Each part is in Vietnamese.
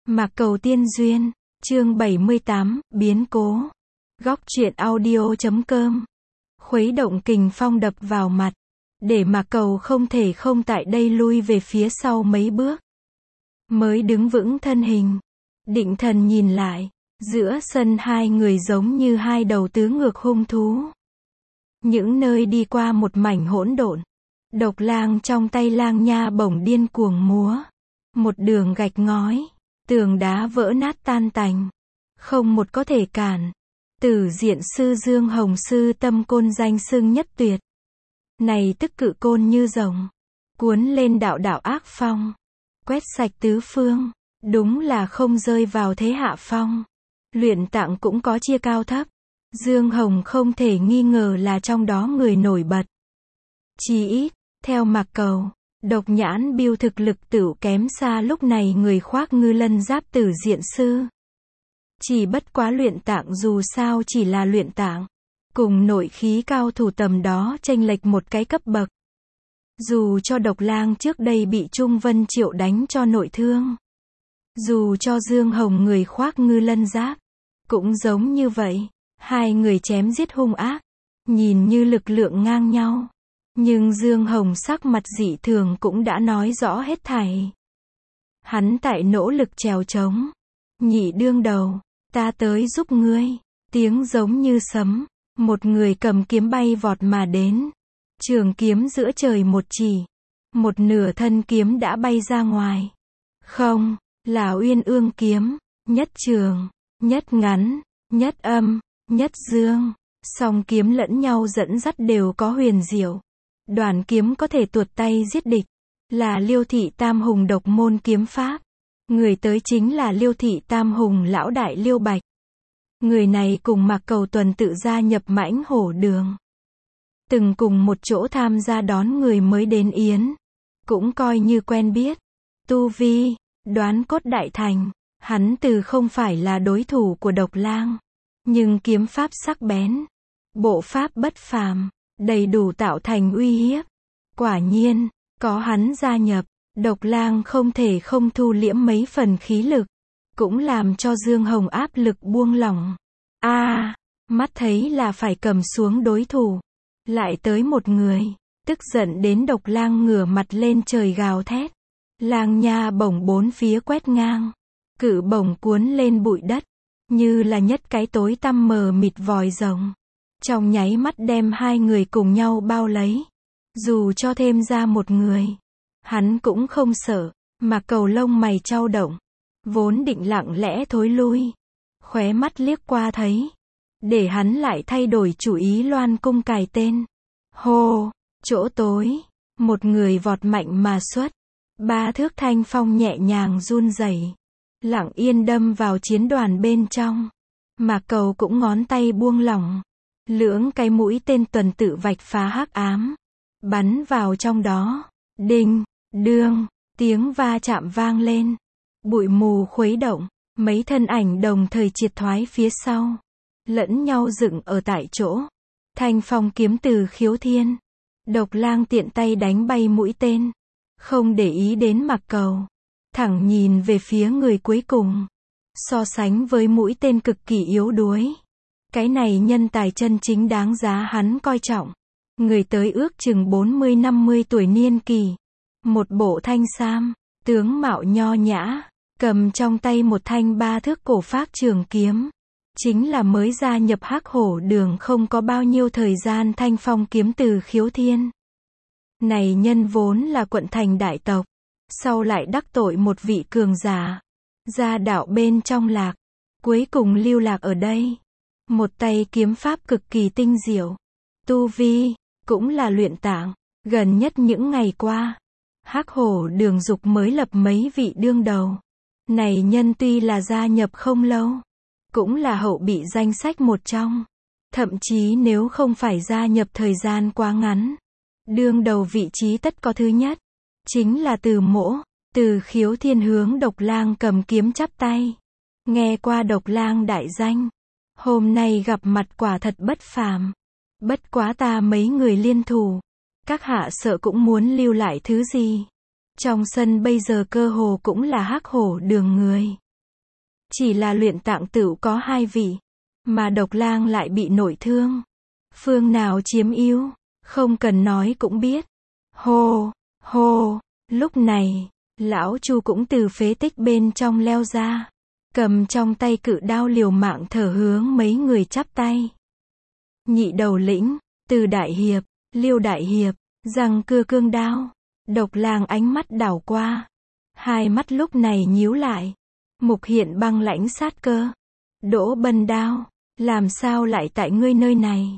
Mạc Cầu Tiên Duyên, chương 78, biến cố. Góc truyện audio.com. Khuấy động kình phong đập vào mặt, để Mạc Cầu không thể không tại đây lui về phía sau mấy bước. Mới đứng vững thân hình, định thần nhìn lại, giữa sân hai người giống như hai đầu tứ ngược hung thú. Những nơi đi qua một mảnh hỗn độn, độc lang trong tay lang nha bổng điên cuồng múa. Một đường gạch ngói, tường đá vỡ nát tan tành, không một có thể cản. Tử Diện sư Dương Hồng sư tâm côn danh xưng nhất tuyệt. Này tức cự côn như rồng, cuốn lên đạo đạo ác phong, quét sạch tứ phương, đúng là không rơi vào thế hạ phong. Luyện tạng cũng có chia cao thấp, Dương Hồng không thể nghi ngờ là trong đó người nổi bật. Chí ít, theo Mạc Cầu, Độc Nhãn Biêu thực lực tựu kém xa lúc này người khoác ngư lân giáp Tử Diện sư. Chỉ bất quá luyện tạng dù sao chỉ là luyện tạng, cùng nội khí cao thủ tầm đó chênh lệch một cái cấp bậc. Dù cho Độc Lang trước đây bị Trung Vân Triệu đánh cho nội thương, dù cho Dương Hồng người khoác ngư lân giáp, cũng giống như vậy, hai người chém giết hung ác, nhìn như lực lượng ngang nhau. Nhưng Dương Hồng sắc mặt dị thường cũng đã nói rõ hết thảy. Hắn tại nỗ lực trèo trống. Nhị đương đầu, ta tới giúp ngươi. Tiếng giống như sấm, một người cầm kiếm bay vọt mà đến. Trường kiếm giữa trời một chỉ, một nửa thân kiếm đã bay ra ngoài. Không, là Uyên Ương kiếm, nhất trường, nhất ngắn, nhất âm, nhất dương, song kiếm lẫn nhau dẫn dắt đều có huyền diệu. Đoàn kiếm có thể tuột tay giết địch, là Liêu Thị Tam Hùng độc môn kiếm pháp. Người tới chính là Liêu Thị Tam Hùng lão đại Liêu Bạch. Người này cùng Mạc Cầu tuần tự gia nhập Mãnh Hổ Đường, từng cùng một chỗ tham gia đón người mới đến yến, cũng coi như quen biết. Tu vi, đoán cốt đại thành, hắn từ không phải là đối thủ của Độc Lang, nhưng kiếm pháp sắc bén, bộ pháp bất phàm, đầy đủ tạo thành uy hiếp. Quả nhiên, có hắn gia nhập, Độc Lang không thể không thu liễm mấy phần khí lực, cũng làm cho Dương Hồng áp lực buông lỏng. Mắt thấy là phải cầm xuống đối thủ, lại tới một người, tức giận đến Độc Lang ngửa mặt lên trời gào thét. Lang nha bổng bốn phía quét ngang, cự bổng cuốn lên bụi đất, như là nhất cái tối tăm mờ mịt vòi rồng. Trong nháy mắt đem hai người cùng nhau bao lấy. Dù cho thêm ra một người, hắn cũng không sợ. Mà Cầu lông mày chau động, vốn định lặng lẽ thối lui, khóe mắt liếc qua thấy, để hắn lại thay đổi chủ ý loan cung cài tên. Hô, chỗ tối, một người vọt mạnh mà xuất, 3 thước thanh phong nhẹ nhàng run rẩy, lặng yên đâm vào chiến đoàn bên trong. Mà Cầu cũng ngón tay buông lỏng, lưỡng cái mũi tên tuần tự vạch phá hắc ám, bắn vào trong đó. Đinh, đương, tiếng va chạm vang lên, bụi mù khuấy động, mấy thân ảnh đồng thời triệt thoái phía sau, lẫn nhau dựng ở tại chỗ. Thanh phong kiếm từ khiếu thiên, Độc Lang tiện tay đánh bay mũi tên, không để ý đến Mạc Cầu, thẳng nhìn về phía người cuối cùng. So sánh với mũi tên cực kỳ yếu đuối, cái này nhân tài chân chính đáng giá hắn coi trọng. Người tới ước chừng 40-50 tuổi niên kỳ, một bộ thanh sam, tướng mạo nho nhã, cầm trong tay một thanh 3 thước cổ phác trường kiếm. Chính là mới gia nhập Hắc Hổ Đường không có bao nhiêu thời gian thanh phong kiếm từ khiếu thiên. Này nhân vốn là quận thành đại tộc, sau lại đắc tội một vị cường giả, gia đạo bên trong lạc, cuối cùng lưu lạc ở đây. Một tay kiếm pháp cực kỳ tinh diệu, tu vi cũng là luyện tạng. Gần nhất những ngày qua, Hắc Hổ Đường dục mới lập mấy vị đương đầu. Này nhân tuy là gia nhập không lâu, cũng là hậu bị danh sách một trong. Thậm chí nếu không phải gia nhập thời gian quá ngắn, đương đầu vị trí tất có thứ nhất, chính là Từ Mỗ. Từ khiếu thiên hướng Độc Lang cầm kiếm chắp tay. Nghe qua Độc Lang đại danh, hôm nay gặp mặt quả thật bất phàm. Bất quá ta mấy người liên thủ, các hạ sợ cũng muốn lưu lại thứ gì. Trong sân bây giờ cơ hồ cũng là Hắc Hổ Đường người. Chỉ là luyện tạng tửu có 2 vị, mà Độc Lang lại bị nội thương. Phương nào chiếm ưu, không cần nói cũng biết. Hô, hô, lúc này, lão Chu cũng từ phế tích bên trong leo ra, cầm trong tay cự đao liều mạng thở hướng mấy người chắp tay. Nhị đầu lĩnh, Từ đại hiệp, Liêu đại hiệp, răng cưa cương đao. Độc Lang ánh mắt đảo qua, hai mắt lúc này nhíu lại, mục hiện băng lãnh sát cơ. Đỗ Bân Đao, làm sao lại tại ngươi nơi này?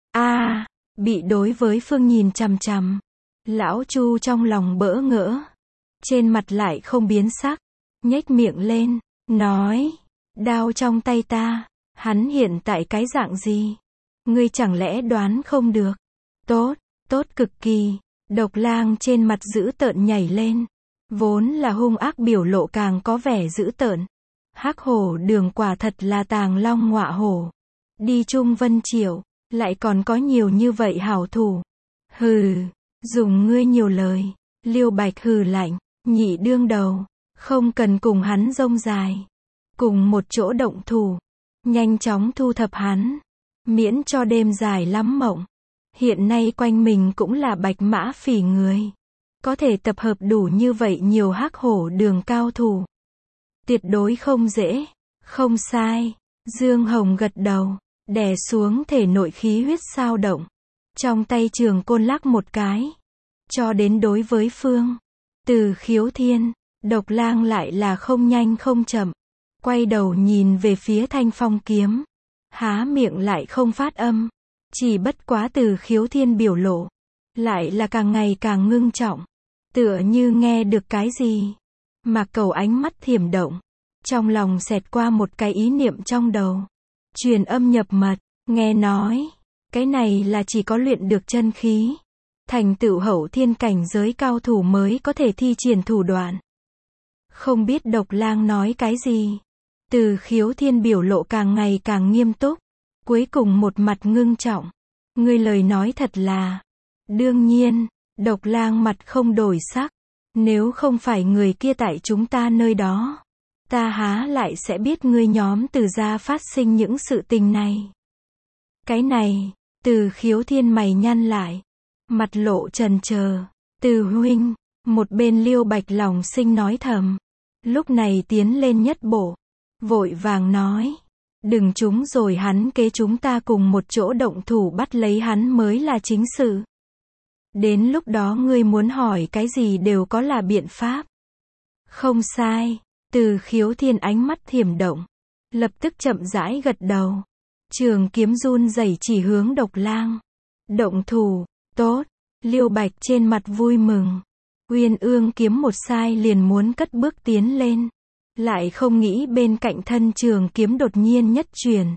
A, bị đối với phương nhìn chằm chằm. Lão Chu trong lòng bỡ ngỡ, trên mặt lại không biến sắc, nhếch miệng lên, nói, đao trong tay ta, hắn hiện tại cái dạng gì? Ngươi chẳng lẽ đoán không được? Tốt, tốt cực kỳ. Độc Lang trên mặt dữ tợn nhảy lên, vốn là hung ác biểu lộ càng có vẻ dữ tợn. Hắc Hổ Đường quả thật là tàng long ngọa hổ. Đi Trung Vân Triệu, lại còn có nhiều như vậy hảo thủ. Hừ, dùng ngươi nhiều lời. Liêu Bạch hừ lạnh, nhị đương đầu, không cần cùng hắn rông dài. Cùng một chỗ động thủ, nhanh chóng thu thập hắn, miễn cho đêm dài lắm mộng. Hiện nay quanh mình cũng là Bạch Mã Phỉ người, có thể tập hợp đủ như vậy nhiều Hắc Hổ Đường cao thủ. Tuyệt đối không dễ. Không sai. Dương Hồng gật đầu, đè xuống thể nội khí huyết xao động. Trong tay trường côn lắc một cái. Cho đến đối với phương Từ Khiếu Thiên, Độc Lang lại là không nhanh không chậm. Quay đầu nhìn về phía Thanh Phong kiếm. Há miệng lại không phát âm. Chỉ bất quá Từ Khiếu Thiên biểu lộ, lại là càng ngày càng ngưng trọng. Tựa như nghe được cái gì. Mạc Cầu ánh mắt thiểm động. Trong lòng xẹt qua một cái ý niệm trong đầu. Truyền âm nhập mật, nghe nói, cái này là chỉ có luyện được chân khí, thành tựu hậu thiên cảnh giới cao thủ mới có thể thi triển thủ đoạn. Không biết Độc Lang nói cái gì. Từ Khiếu Thiên biểu lộ càng ngày càng nghiêm túc, cuối cùng một mặt ngưng trọng. Ngươi lời nói thật là. Đương nhiên, Độc Lang mặt không đổi sắc. Nếu không phải người kia tại chúng ta nơi đó, ta há lại sẽ biết ngươi nhóm Từ gia phát sinh những sự tình này. Cái này, Từ Khiếu Thiên mày nhăn lại, mặt lộ chần chờ. Từ huynh, một bên Liêu Bạch lòng sinh nói thầm, lúc này tiến lên nhất bộ, vội vàng nói, đừng trúng rồi hắn kế, chúng ta cùng một chỗ động thủ bắt lấy hắn mới là chính sự. Đến lúc đó ngươi muốn hỏi cái gì đều có là biện pháp. Không sai. Từ Khiếu Thiên ánh mắt thiểm động, lập tức chậm rãi gật đầu. Trường kiếm run rẩy chỉ hướng Độc Lang. Động thủ, tốt. Liêu Bạch trên mặt vui mừng. Uyên Ương kiếm một sai liền muốn cất bước tiến lên, lại không nghĩ bên cạnh thân trường kiếm đột nhiên nhất chuyển.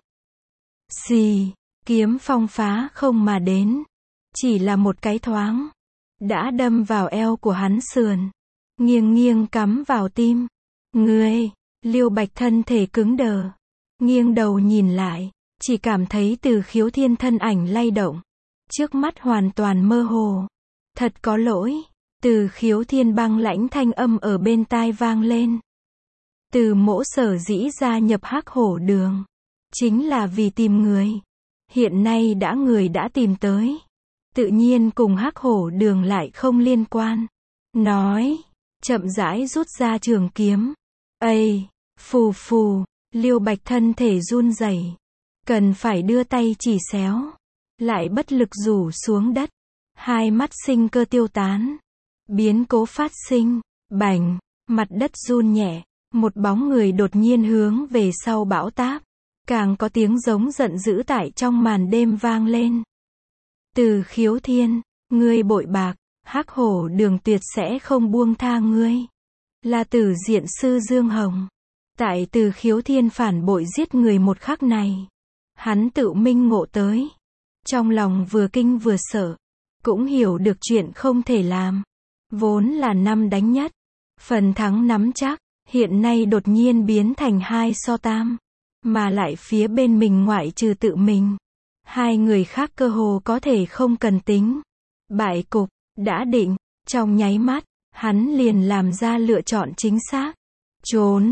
Xì, kiếm phong phá không mà đến, chỉ là một cái thoáng, đã đâm vào eo của hắn sườn, nghiêng nghiêng cắm vào tim. Ngươi, Liêu Bạch thân thể cứng đờ, nghiêng đầu nhìn lại, chỉ cảm thấy Từ Khiếu Thiên thân ảnh lay động, trước mắt hoàn toàn mơ hồ. Thật có lỗi. Từ Khiếu Thiên băng lãnh thanh âm ở bên tai vang lên. Từ Mỗ sở dĩ gia nhập Hắc Hổ Đường, chính là vì tìm người. Hiện nay đã người đã tìm tới, tự nhiên cùng Hắc Hổ Đường lại không liên quan. Nói, chậm rãi rút ra trường kiếm. Ây, phù phù, Liêu Bạch thân thể run rẩy, cần phải đưa tay chỉ xéo, lại bất lực rủ xuống đất, hai mắt sinh cơ tiêu tán. Biến cố phát sinh, bành, mặt đất run nhẹ, một bóng người đột nhiên hướng về sau bão táp, càng có tiếng giống giận dữ tại trong màn đêm vang lên. Từ Khiếu Thiên, ngươi bội bạc, Hắc Hổ Đường tuyệt sẽ không buông tha ngươi. Là Tử Diện sư Dương Hồng. Tại Từ Khiếu Thiên phản bội giết người một khắc này, hắn tự minh ngộ tới, trong lòng vừa kinh vừa sợ, cũng hiểu được chuyện không thể làm. Vốn là 5 đánh nhất, phần thắng nắm chắc, hiện nay đột nhiên biến thành 2-3, mà lại phía bên mình ngoại trừ tự mình, hai người khác cơ hồ có thể không cần tính. Bại cục đã định, trong nháy mắt, hắn liền làm ra lựa chọn chính xác, trốn,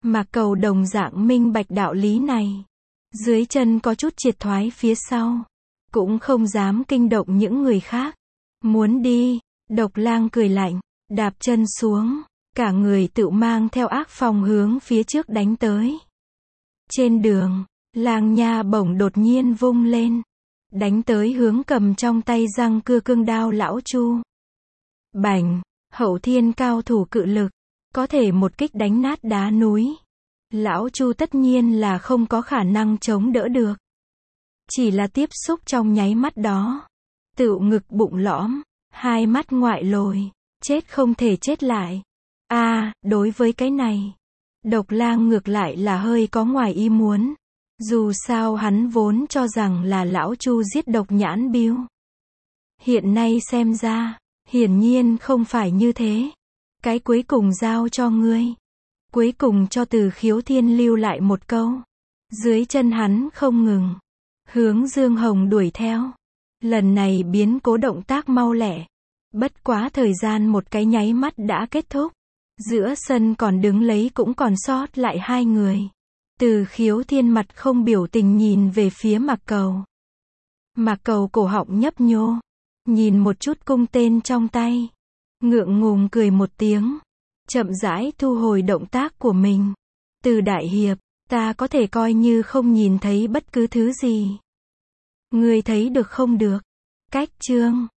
Mạc Cầu đồng dạng minh bạch đạo lý này. Dưới chân có chút triệt thoái phía sau. Cũng không dám kinh động những người khác. Muốn đi, Độc Lang cười lạnh, đạp chân xuống, cả người tự mang theo ác phong hướng phía trước đánh tới. Trên đường, Lang Nha bổng đột nhiên vung lên, đánh tới hướng cầm trong tay răng cưa cương đao lão Chu. Bành, hậu thiên cao thủ cự lực, có thể một kích đánh nát đá núi. Lão Chu tất nhiên là không có khả năng chống đỡ được. Chỉ là tiếp xúc trong nháy mắt đó, tựu ngực bụng lõm, hai mắt ngoại lồi, chết không thể chết lại. Đối với cái này, Độc Lang ngược lại là hơi có ngoài ý muốn. Dù sao hắn vốn cho rằng là lão Chu giết Độc Nhãn Biêu. Hiện nay xem ra, hiển nhiên không phải như thế. Cái cuối cùng giao cho ngươi. Cuối cùng cho Từ Khiếu Thiên lưu lại một câu. Dưới chân hắn không ngừng, hướng Dương Hồng đuổi theo. Lần này biến cố động tác mau lẹ. Bất quá thời gian một cái nháy mắt đã kết thúc. Giữa sân còn đứng lấy cũng còn sót lại hai người. Từ Khiếu Thiên mặt không biểu tình nhìn về phía Mạc Cầu. Mạc Cầu cổ họng nhấp nhô, nhìn một chút cung tên trong tay, ngượng ngùng cười một tiếng, chậm rãi thu hồi động tác của mình. Từ đại hiệp, ta có thể coi như không nhìn thấy bất cứ thứ gì. Ngươi thấy được không được? Cách chương